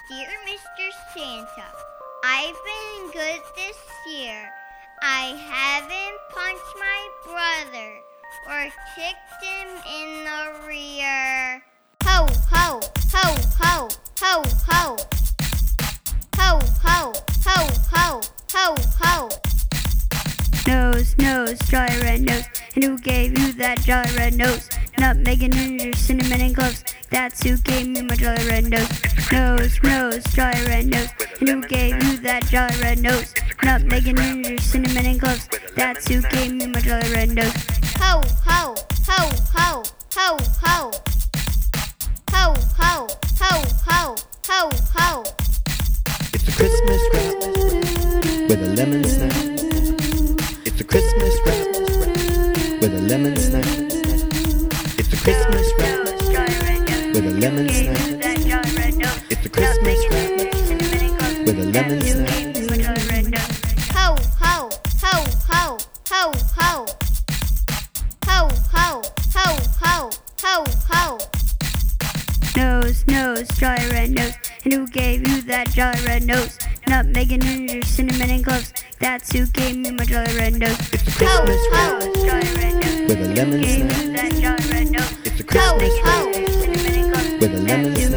Dear Mr. Santa, I've been good this year. I haven't punched my brother or kicked him in the rear. Ho, ho, ho, ho, ho, ho. Ho, ho, ho, ho, ho, ho. Nose, nose, jolly red nose. And who gave you that jolly red nose? Nutmeg and ginger, cinnamon and cloves. That's who gave me my jolly red nose. Nose, nose, jolly red nose. And who gave you that jolly red nose? Nutmeg and ginger, cinnamon and cloves. That's who gave me my jolly red nose. Ho, ho, ho, ho, ho, ho. Ho, ho, ho, ho, ho, ho. It's a Christmas wrap with a lemon snap. It's a Christmas wrap with a lemon snap. It's a Christmas wrap with a lemon snap. It's a Christmas wrap with a lemon snap. Ho, ho, ho, ho, ho, ho. Ho, ho, ho, ho, ho, ho. Nose, nose, jolly red nose. And who gave you that jolly red nose? Nutmeg and ginger, cinnamon and cloves. That's who gave me my jolly red nose. It's a Christmas wrap Jolly red nose. with a lemon Gave snap. you that jolly red nose. It's a Christmas wrap Cinnamon and cloves. with a lemon That's who snap.